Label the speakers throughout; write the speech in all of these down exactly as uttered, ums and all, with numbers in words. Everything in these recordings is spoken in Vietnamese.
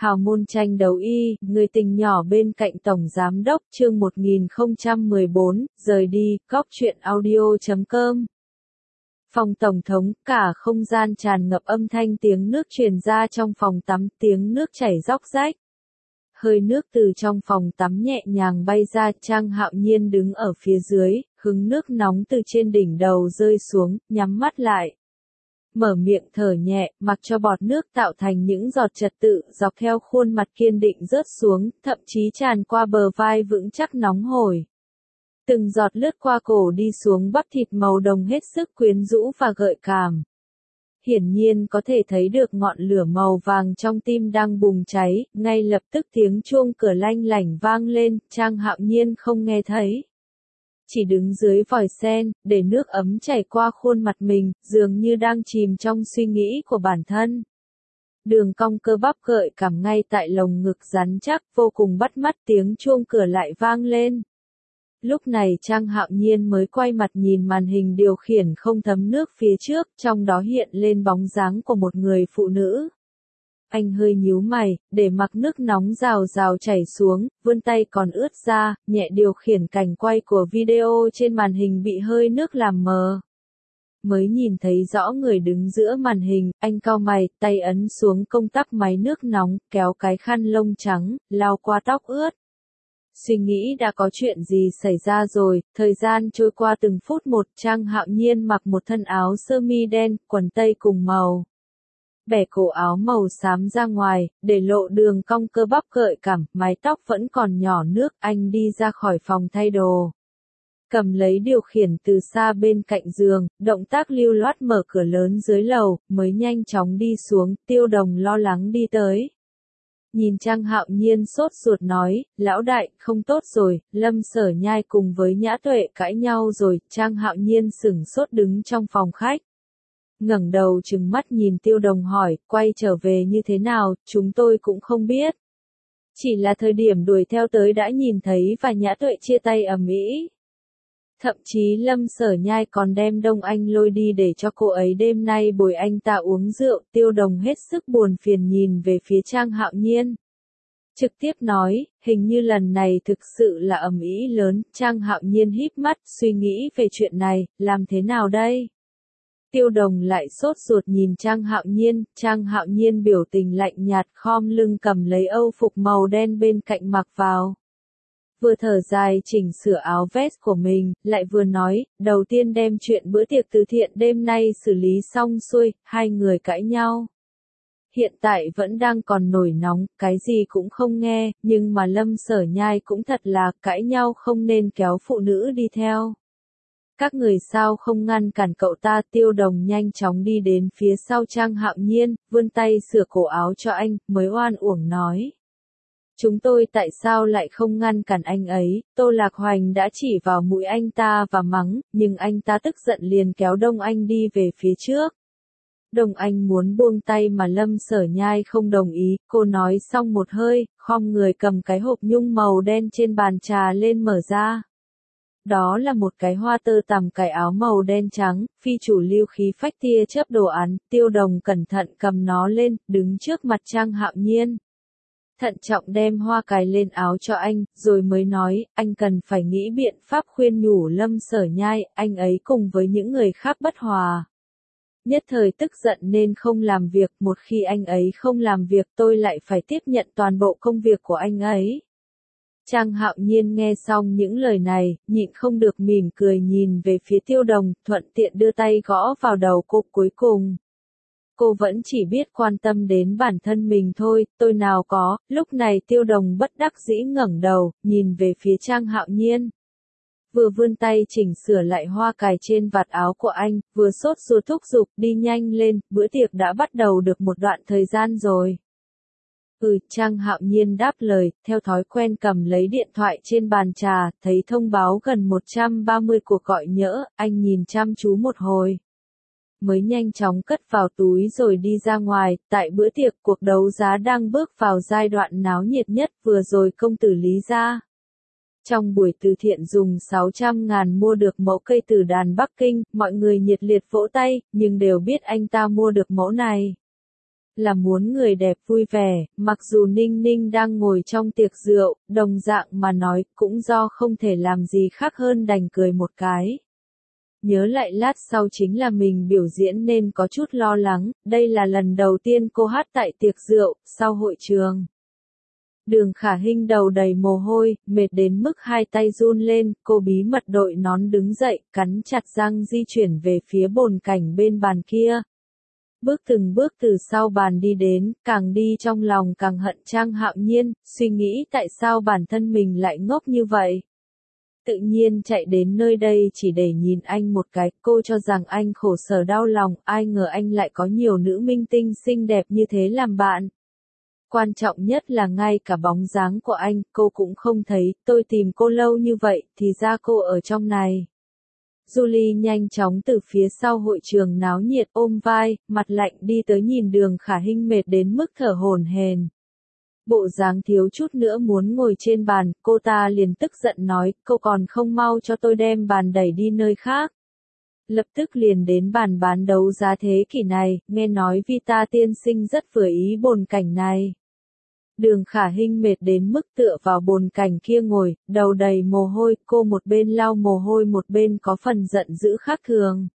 Speaker 1: Hào môn tranh đấu y, người tình nhỏ bên cạnh Tổng Giám đốc chương một nghìn không trăm mười bốn, rời đi, góc truyện audio chấm com. Phòng Tổng thống, cả không gian tràn ngập âm thanh tiếng nước truyền ra trong phòng tắm, tiếng nước chảy róc rách. Hơi nước từ trong phòng tắm nhẹ nhàng bay ra, Trang Hạo Nhiên đứng ở phía dưới, hứng nước nóng từ trên đỉnh đầu rơi xuống, nhắm mắt lại. Mở miệng thở nhẹ, mặc cho bọt nước tạo thành những giọt trật tự dọc theo khuôn mặt kiên định rớt xuống, thậm chí tràn qua bờ vai vững chắc nóng hổi. Từng giọt lướt qua cổ đi xuống bắp thịt màu đồng hết sức quyến rũ và gợi cảm. Hiển nhiên có thể thấy được ngọn lửa màu vàng trong tim đang bùng cháy, ngay lập tức tiếng chuông cửa lanh lảnh vang lên, Trang Hạo Nhiên không nghe thấy. Chỉ đứng dưới vòi sen, để nước ấm chảy qua khuôn mặt mình, dường như đang chìm trong suy nghĩ của bản thân. Đường cong cơ bắp gợi cảm ngay tại lồng ngực rắn chắc, vô cùng bắt mắt, tiếng chuông cửa lại vang lên. Lúc này Trang Hạo Nhiên mới quay mặt nhìn màn hình điều khiển không thấm nước phía trước, trong đó hiện lên bóng dáng của một người phụ nữ. Anh hơi nhíu mày, để mặc nước nóng rào rào chảy xuống, vươn tay còn ướt ra, nhẹ điều khiển cảnh quay của video trên màn hình bị hơi nước làm mờ. Mới nhìn thấy rõ người đứng giữa màn hình, anh cau mày, tay ấn xuống công tắc máy nước nóng, kéo cái khăn lông trắng, lau qua tóc ướt. Suy nghĩ đã có chuyện gì xảy ra rồi, thời gian trôi qua từng phút một, Trang Hạo Nhiên mặc một thân áo sơ mi đen, quần tây cùng màu. Bẻ cổ áo màu xám ra ngoài, để lộ đường cong cơ bắp gợi cảm, mái tóc vẫn còn nhỏ nước, anh đi ra khỏi phòng thay đồ. Cầm lấy điều khiển từ xa bên cạnh giường, động tác lưu loát mở cửa lớn dưới lầu, mới nhanh chóng đi xuống, Tiêu Đồng lo lắng đi tới. Nhìn Trang Hạo Nhiên sốt ruột nói, lão đại, không tốt rồi, Lâm Sở Nhai cùng với Nhã Tuệ cãi nhau rồi, Trang Hạo Nhiên sửng sốt đứng trong phòng khách. Ngẩng đầu trừng mắt nhìn Tiêu Đồng hỏi, quay trở về như thế nào, chúng tôi cũng không biết. Chỉ là thời điểm đuổi theo tới đã nhìn thấy và Nhã Tuệ chia tay ầm ĩ. Thậm chí Lâm Sở Nhai còn đem Đông Anh lôi đi để cho cô ấy đêm nay bồi anh ta uống rượu, Tiêu Đồng hết sức buồn phiền nhìn về phía Trang Hạo Nhiên. Trực tiếp nói, hình như lần này thực sự là ầm ĩ lớn, Trang Hạo Nhiên híp mắt, suy nghĩ về chuyện này, làm thế nào đây? Tiêu Đồng lại sốt ruột nhìn Trang Hạo Nhiên, Trang Hạo Nhiên biểu tình lạnh nhạt khom lưng cầm lấy âu phục màu đen bên cạnh mặc vào. Vừa thở dài chỉnh sửa áo vest của mình, lại vừa nói, đầu tiên đem chuyện bữa tiệc từ thiện đêm nay xử lý xong xuôi, hai người cãi nhau. Hiện tại vẫn đang còn nổi nóng, cái gì cũng không nghe, nhưng mà Lâm Sở Nhai cũng thật là cãi nhau không nên kéo phụ nữ đi theo. Các người sao không ngăn cản cậu ta? Tiêu Đồng nhanh chóng đi đến phía sau Trang Hạo Nhiên, vươn tay sửa cổ áo cho anh, mới oan uổng nói. Chúng tôi tại sao lại không ngăn cản anh ấy? Tô Lạc Hoành đã chỉ vào mũi anh ta và mắng, nhưng anh ta tức giận liền kéo Đông Anh đi về phía trước. Đông Anh muốn buông tay mà Lâm Sở Nhai không đồng ý, cô nói xong một hơi, khom người cầm cái hộp nhung màu đen trên bàn trà lên mở ra. Đó là một cái hoa tơ tằm cài áo màu đen trắng, phi chủ lưu khí phách tia chớp đồ án, Tiêu Đồng cẩn thận cầm nó lên, đứng trước mặt Trang Hạo Nhiên. Thận trọng đem hoa cài lên áo cho anh, rồi mới nói, anh cần phải nghĩ biện pháp khuyên nhủ Lâm Sở Nhai, anh ấy cùng với những người khác bất hòa. Nhất thời tức giận nên không làm việc, một khi anh ấy không làm việc tôi lại phải tiếp nhận toàn bộ công việc của anh ấy. Trang Hạo Nhiên nghe xong những lời này, nhịn không được mỉm cười nhìn về phía Tiêu Đồng, thuận tiện đưa tay gõ vào đầu cô cuối cùng. Cô vẫn chỉ biết quan tâm đến bản thân mình thôi, tôi nào có, lúc này Tiêu Đồng bất đắc dĩ ngẩng đầu, nhìn về phía Trang Hạo Nhiên. Vừa vươn tay chỉnh sửa lại hoa cài trên vạt áo của anh, vừa sốt ruột thúc giục, đi nhanh lên, bữa tiệc đã bắt đầu được một đoạn thời gian rồi. Ừ, Trang Hạo Nhiên đáp lời, theo thói quen cầm lấy điện thoại trên bàn trà, thấy thông báo gần một trăm ba mươi cuộc gọi nhỡ, anh nhìn chăm chú một hồi. Mới nhanh chóng cất vào túi rồi đi ra ngoài, tại bữa tiệc cuộc đấu giá đang bước vào giai đoạn náo nhiệt nhất, vừa rồi công tử Lý ra. Trong buổi từ thiện dùng sáu trăm ngàn mua được mẫu cây từ đàn Bắc Kinh, mọi người nhiệt liệt vỗ tay, nhưng đều biết anh ta mua được mẫu này. là muốn người đẹp vui vẻ, mặc dù Ninh Ninh đang ngồi trong tiệc rượu, đồng dạng mà nói, cũng do không thể làm gì khác hơn đành cười một cái. Nhớ lại lát sau chính là mình biểu diễn nên có chút lo lắng, đây là lần đầu tiên cô hát tại tiệc rượu, sau hội trường. Đường Khả Hinh đầu đầy mồ hôi, mệt đến mức hai tay run lên, cô bí mật đội nón đứng dậy, cắn chặt răng di chuyển về phía bồn cảnh bên bàn kia. Bước từng bước từ sau bàn đi đến, càng đi trong lòng càng hận Trang Hạo Nhiên, suy nghĩ tại sao bản thân mình lại ngốc như vậy. Tự nhiên chạy đến nơi đây chỉ để nhìn anh một cái, cô cho rằng anh khổ sở đau lòng, ai ngờ anh lại có nhiều nữ minh tinh xinh đẹp như thế làm bạn. Quan trọng nhất là ngay cả bóng dáng của anh, cô cũng không thấy, tôi tìm cô lâu như vậy, thì ra cô ở trong này. Julie nhanh chóng từ phía sau hội trường náo nhiệt ôm vai, mặt lạnh đi tới nhìn Đường Khả Hinh mệt đến mức thở hổn hển. Bộ dáng thiếu chút nữa muốn ngồi trên bàn, cô ta liền tức giận nói, cô còn không mau cho tôi đem bàn đẩy đi nơi khác. Lập tức liền đến bàn bán đấu giá thế kỷ này, nghe nói Vita tiên sinh rất vừa ý bồn cảnh này. Đường Khả Hinh mệt đến mức tựa vào bồn cảnh kia ngồi, đầu đầy mồ hôi, cô một bên lau mồ hôi một bên có phần giận dữ khác thường.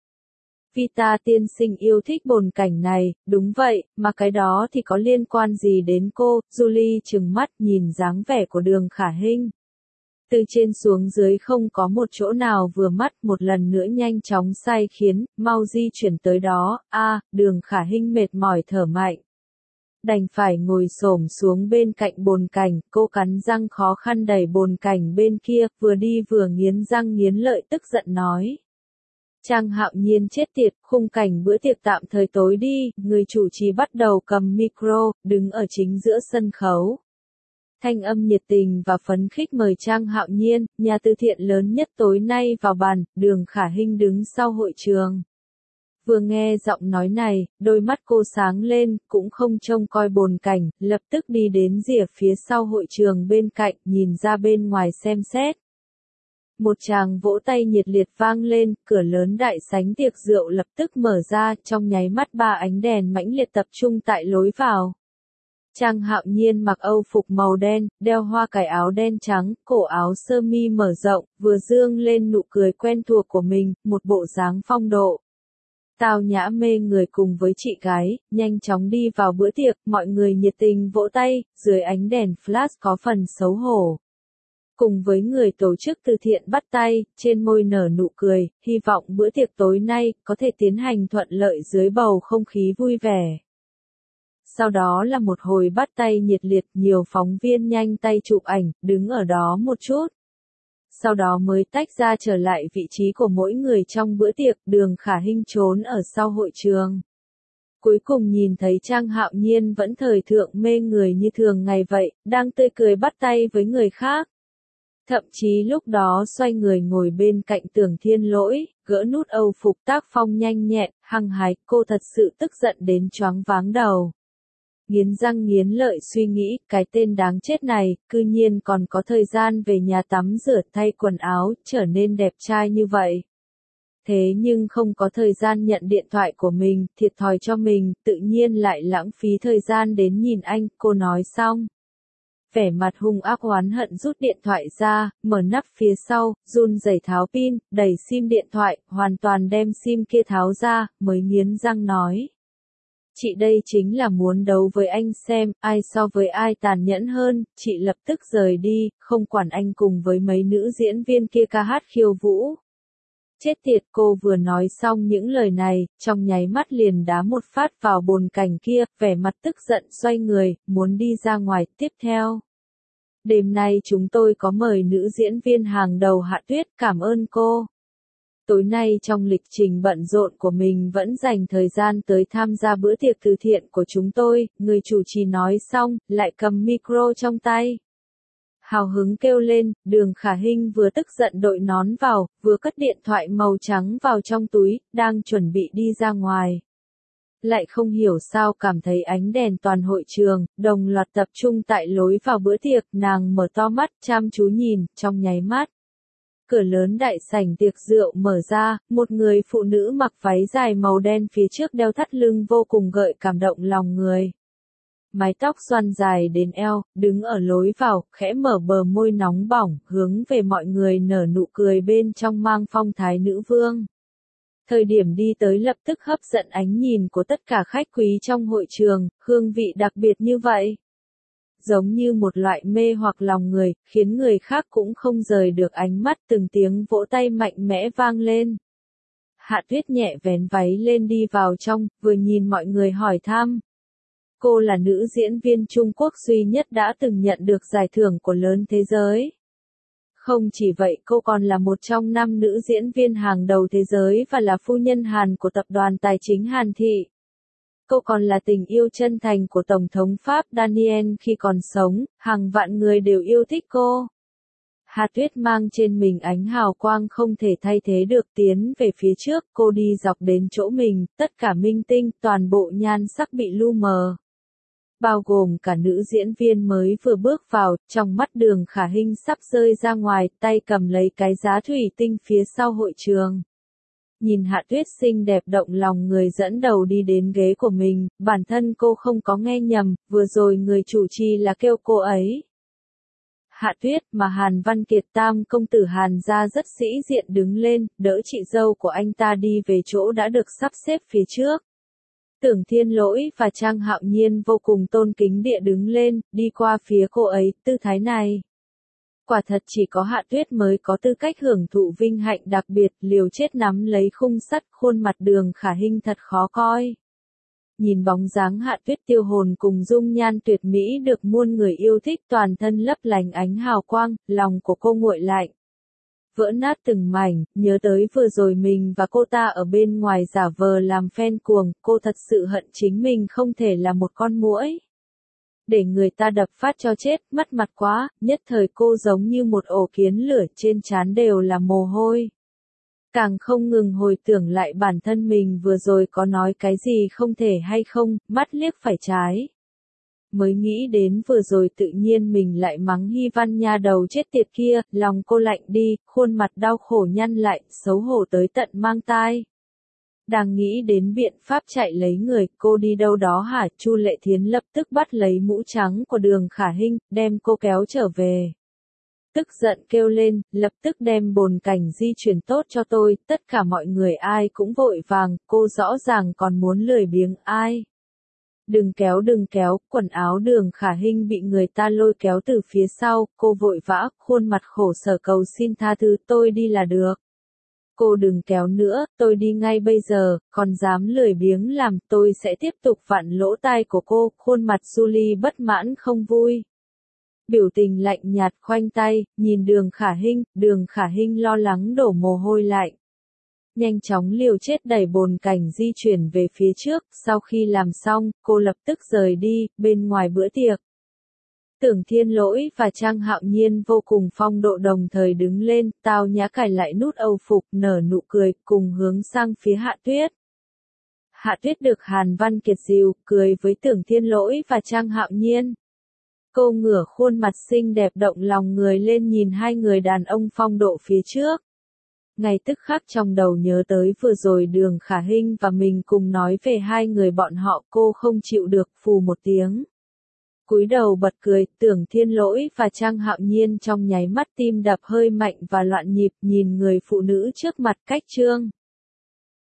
Speaker 1: Vita tiên sinh yêu thích bồn cảnh này, đúng vậy, mà cái đó thì có liên quan gì đến cô, Julie trừng mắt nhìn dáng vẻ của Đường Khả Hinh. Từ trên xuống dưới không có một chỗ nào vừa mắt, một lần nữa nhanh chóng sai khiến, mau di chuyển tới đó, a Đường Khả Hinh mệt mỏi thở mạnh. Đành phải ngồi xổm xuống bên cạnh bồn cảnh, cô cắn răng khó khăn đẩy bồn cảnh bên kia, vừa đi vừa nghiến răng nghiến lợi tức giận nói. Trang Hạo Nhiên chết tiệt, khung cảnh bữa tiệc tạm thời tối đi, người chủ trì bắt đầu cầm micro, đứng ở chính giữa sân khấu. Thanh âm nhiệt tình và phấn khích mời Trang Hạo Nhiên, nhà từ thiện lớn nhất tối nay vào bàn, Đường Khả Hinh đứng sau hội trường. Vừa nghe giọng nói này, đôi mắt cô sáng lên, cũng không trông coi bồn cảnh, lập tức đi đến rìa phía sau hội trường bên cạnh, nhìn ra bên ngoài xem xét. Một tràng vỗ tay nhiệt liệt vang lên, cửa lớn đại sảnh tiệc rượu lập tức mở ra, trong nháy mắt ba ánh đèn mãnh liệt tập trung tại lối vào. Trang Hạo Nhiên mặc âu phục màu đen, đeo hoa cài áo đen trắng, cổ áo sơ mi mở rộng, vừa dương lên nụ cười quen thuộc của mình, một bộ dáng phong độ. Tao nhã mê người cùng với chị gái, nhanh chóng đi vào bữa tiệc, mọi người nhiệt tình vỗ tay, dưới ánh đèn flash có phần xấu hổ. Cùng với người tổ chức từ thiện bắt tay, trên môi nở nụ cười, hy vọng bữa tiệc tối nay có thể tiến hành thuận lợi dưới bầu không khí vui vẻ. Sau đó là một hồi bắt tay nhiệt liệt, nhiều phóng viên nhanh tay chụp ảnh, đứng ở đó một chút. Sau đó mới tách ra trở lại vị trí của mỗi người trong bữa tiệc, Đường Khả Hinh trốn ở sau hội trường. Cuối cùng nhìn thấy Trang Hạo Nhiên vẫn thời thượng mê người như thường ngày vậy, đang tươi cười bắt tay với người khác. Thậm chí lúc đó xoay người ngồi bên cạnh Tưởng Thiên Lỗi, gỡ nút âu phục tác phong nhanh nhẹn, hăng hái, cô thật sự tức giận đến choáng váng đầu. Nghiến răng nghiến lợi suy nghĩ, cái tên đáng chết này, cư nhiên còn có thời gian về nhà tắm rửa thay quần áo, trở nên đẹp trai như vậy. Thế nhưng không có thời gian nhận điện thoại của mình, thiệt thòi cho mình, tự nhiên lại lãng phí thời gian đến nhìn anh, cô nói xong. Vẻ mặt hung ác oán hận rút điện thoại ra, mở nắp phía sau, run rẩy tháo pin, đẩy sim điện thoại, hoàn toàn đem sim kia tháo ra, mới nghiến răng nói. Chị đây chính là muốn đấu với anh xem, ai so với ai tàn nhẫn hơn, chị lập tức rời đi, không quản anh cùng với mấy nữ diễn viên kia ca hát khiêu vũ. Chết tiệt, cô vừa nói xong những lời này, trong nháy mắt liền đá một phát vào bồn cảnh kia, vẻ mặt tức giận xoay người, muốn đi ra ngoài, tiếp theo. Đêm nay chúng tôi có mời nữ diễn viên hàng đầu Hạ Tuyết, cảm ơn cô. Tối nay trong lịch trình bận rộn của mình vẫn dành thời gian tới tham gia bữa tiệc từ thiện của chúng tôi, người chủ trì nói xong, lại cầm micro trong tay. Hào hứng kêu lên, Đường Khả Hinh vừa tức giận đội nón vào, vừa cất điện thoại màu trắng vào trong túi, đang chuẩn bị đi ra ngoài. Lại không hiểu sao cảm thấy ánh đèn toàn hội trường, đồng loạt tập trung tại lối vào bữa tiệc, nàng mở to mắt, chăm chú nhìn, trong nháy mắt. Cửa lớn đại sảnh tiệc rượu mở ra, một người phụ nữ mặc váy dài màu đen phía trước đeo thắt lưng vô cùng gợi cảm động lòng người. Mái tóc xoăn dài đến eo, đứng ở lối vào, khẽ mở bờ môi nóng bỏng, hướng về mọi người nở nụ cười bên trong mang phong thái nữ vương. Thời điểm đi tới lập tức hấp dẫn ánh nhìn của tất cả khách quý trong hội trường, hương vị đặc biệt như vậy. Giống như một loại mê hoặc lòng người, khiến người khác cũng không rời được ánh mắt, từng tiếng vỗ tay mạnh mẽ vang lên. Hạ Tuyết nhẹ vén váy lên đi vào trong, vừa nhìn mọi người hỏi thăm. Cô là nữ diễn viên Trung Quốc duy nhất đã từng nhận được giải thưởng của lớn thế giới. Không chỉ vậy, cô còn là một trong năm nữ diễn viên hàng đầu thế giới và là phu nhân Hàn của tập đoàn tài chính Hàn Thị. Cô còn là tình yêu chân thành của Tổng thống Pháp Daniel khi còn sống, hàng vạn người đều yêu thích cô. Hạ Tuyết mang trên mình ánh hào quang không thể thay thế được, tiến về phía trước, cô đi dọc đến chỗ mình, tất cả minh tinh, toàn bộ nhan sắc bị lu mờ. Bao gồm cả nữ diễn viên mới vừa bước vào, trong mắt Đường Khả Hinh sắp rơi ra ngoài, tay cầm lấy cái giá thủy tinh phía sau hội trường. Nhìn Hạ Tuyết xinh đẹp động lòng người dẫn đầu đi đến ghế của mình, bản thân cô không có nghe nhầm, vừa rồi người chủ trì là kêu cô ấy. Hạ Tuyết, mà Hàn Văn Kiệt tam công tử Hàn gia rất sĩ diện đứng lên, đỡ chị dâu của anh ta đi về chỗ đã được sắp xếp phía trước. Tưởng Thiên Lỗi và Trang Hạo Nhiên vô cùng tôn kính địa đứng lên, đi qua phía cô ấy, tư thái này. Quả thật chỉ có Hạ Tuyết mới có tư cách hưởng thụ vinh hạnh đặc biệt, liều chết nắm lấy khung sắt, khuôn mặt Đường Khả Hinh thật khó coi. Nhìn bóng dáng Hạ Tuyết tiêu hồn cùng dung nhan tuyệt mỹ được muôn người yêu thích, toàn thân lấp lánh ánh hào quang, lòng của cô nguội lạnh. Vỡ nát từng mảnh, nhớ tới vừa rồi mình và cô ta ở bên ngoài giả vờ làm fan cuồng, cô thật sự hận chính mình không thể là một con muỗi. Để người ta đập phát cho chết, mất mặt quá, nhất thời cô giống như một ổ kiến lửa, trên trán đều là mồ hôi. Càng không ngừng hồi tưởng lại bản thân mình vừa rồi có nói cái gì không thể hay không, mắt liếc phải trái. Mới nghĩ đến vừa rồi tự nhiên mình lại mắng Hy Văn nha đầu chết tiệt kia, lòng cô lạnh đi, khuôn mặt đau khổ nhăn lại, xấu hổ tới tận mang tai. Đang nghĩ đến biện pháp chạy lấy người, cô đi đâu đó hả? Chu Lệ Thiến lập tức bắt lấy mũ trắng của Đường Khả Hinh, đem cô kéo trở về. Tức giận kêu lên, lập tức đem bồn cảnh di chuyển tốt cho tôi, tất cả mọi người ai cũng vội vàng, cô rõ ràng còn muốn lười biếng ai. Đừng kéo đừng kéo, quần áo Đường Khả Hinh bị người ta lôi kéo từ phía sau, cô vội vã, khuôn mặt khổ sở cầu xin tha thứ, tôi đi là được. Cô đừng kéo nữa, tôi đi ngay bây giờ, còn dám lười biếng làm, tôi sẽ tiếp tục vặn lỗ tai của cô, khuôn mặt Julie bất mãn không vui. Biểu tình lạnh nhạt khoanh tay, nhìn Đường Khả Hinh, Đường Khả Hinh lo lắng đổ mồ hôi lạnh. Nhanh chóng liều chết đẩy bồn cảnh di chuyển về phía trước, sau khi làm xong, cô lập tức rời đi, bên ngoài bữa tiệc. Tưởng Thiên Lỗi và Trang Hạo Nhiên vô cùng phong độ đồng thời đứng lên, tao nhã cài lại nút âu phục, nở nụ cười, cùng hướng sang phía Hạ Tuyết. Hạ Tuyết được Hàn Văn Kiệt dìu, cười với Tưởng Thiên Lỗi và Trang Hạo Nhiên. Cô ngửa khuôn mặt xinh đẹp động lòng người lên nhìn hai người đàn ông phong độ phía trước. Ngay tức khắc trong đầu nhớ tới vừa rồi Đường Khả Hinh và mình cùng nói về hai người bọn họ, cô không chịu được, phù một tiếng. Cúi đầu bật cười, Tưởng Thiên Lỗi và Trang Hạo Nhiên trong nháy mắt tim đập hơi mạnh và loạn nhịp, nhìn người phụ nữ trước mặt cách trương.